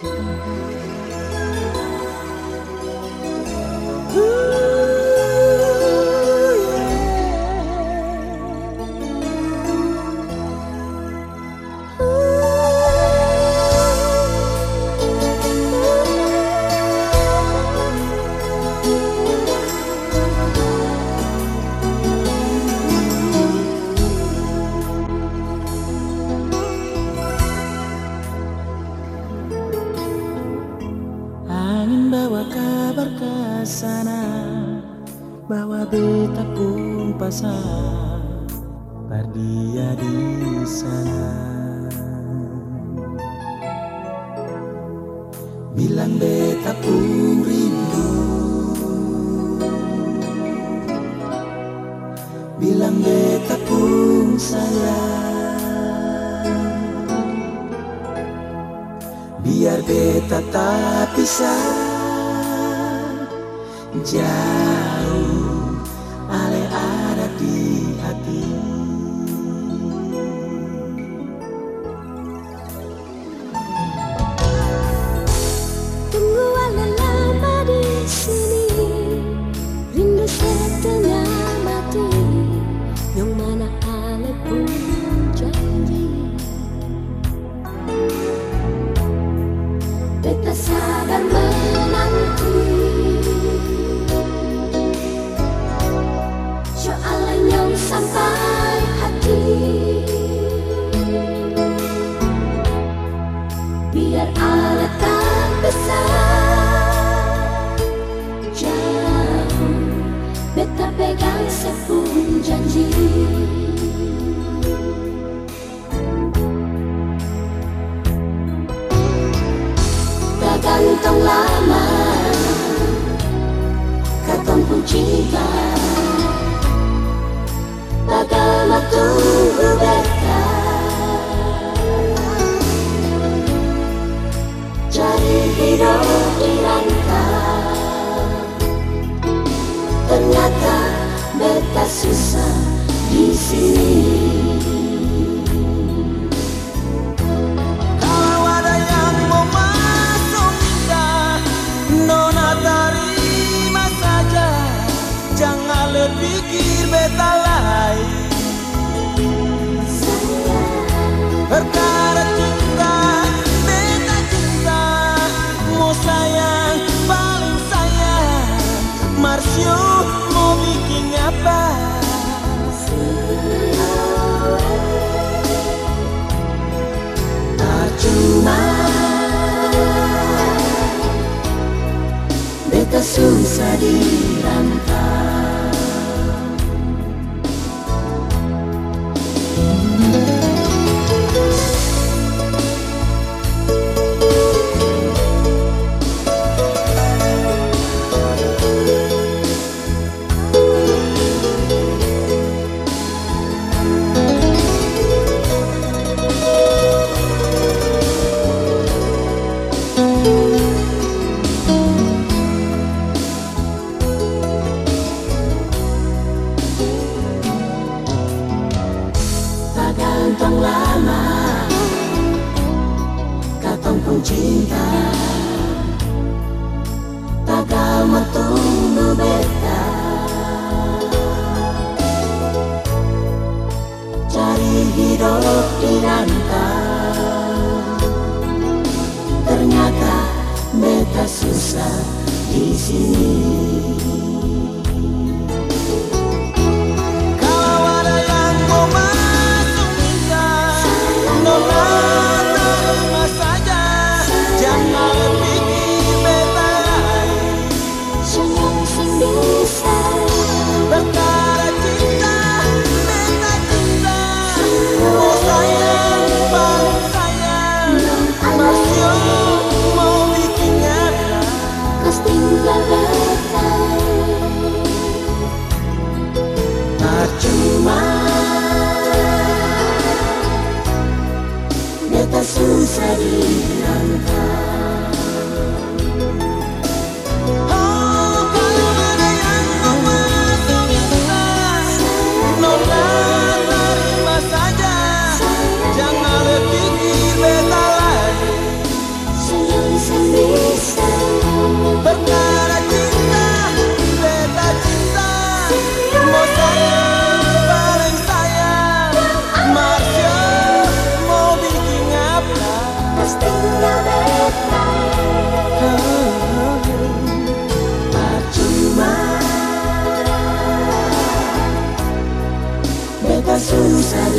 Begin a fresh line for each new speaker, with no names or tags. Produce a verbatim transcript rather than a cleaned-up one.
Angin bawa kabar ke sana bahwa beta pun pasang berdia di sana. Bilang beta pun rindu, bilang beta pun sayang, biar beta tak pisah jauh, ale ada di hati.
Tunggu ale lama di sini, rindu setengah mati, yang mana ale pun janji. Beta sabar menanti, soalnya sampai hati, biar ale tak besar jauh, beta pegang sepun janji. Gantung lama, katong pun cinta, bagaimana tunggu beta, cari hidup di rantau, ternyata beta susah di sini.
Pikir beta lain, perkara cinta, beta cinta, mau sayang, paling sayang, Marsio mau bikin apa? Percuma, beta susah dirantau. Gantung lama, katong pun cinta, tagal matunggu beta, cari hidup di rantau, ternyata beta susah di sini. Beta susah dirantau. Oh, kalau ada yang mau minta, nona terima saja. Jangan pikir beta lagi.
batas tinggal beta.
Percuma beta susah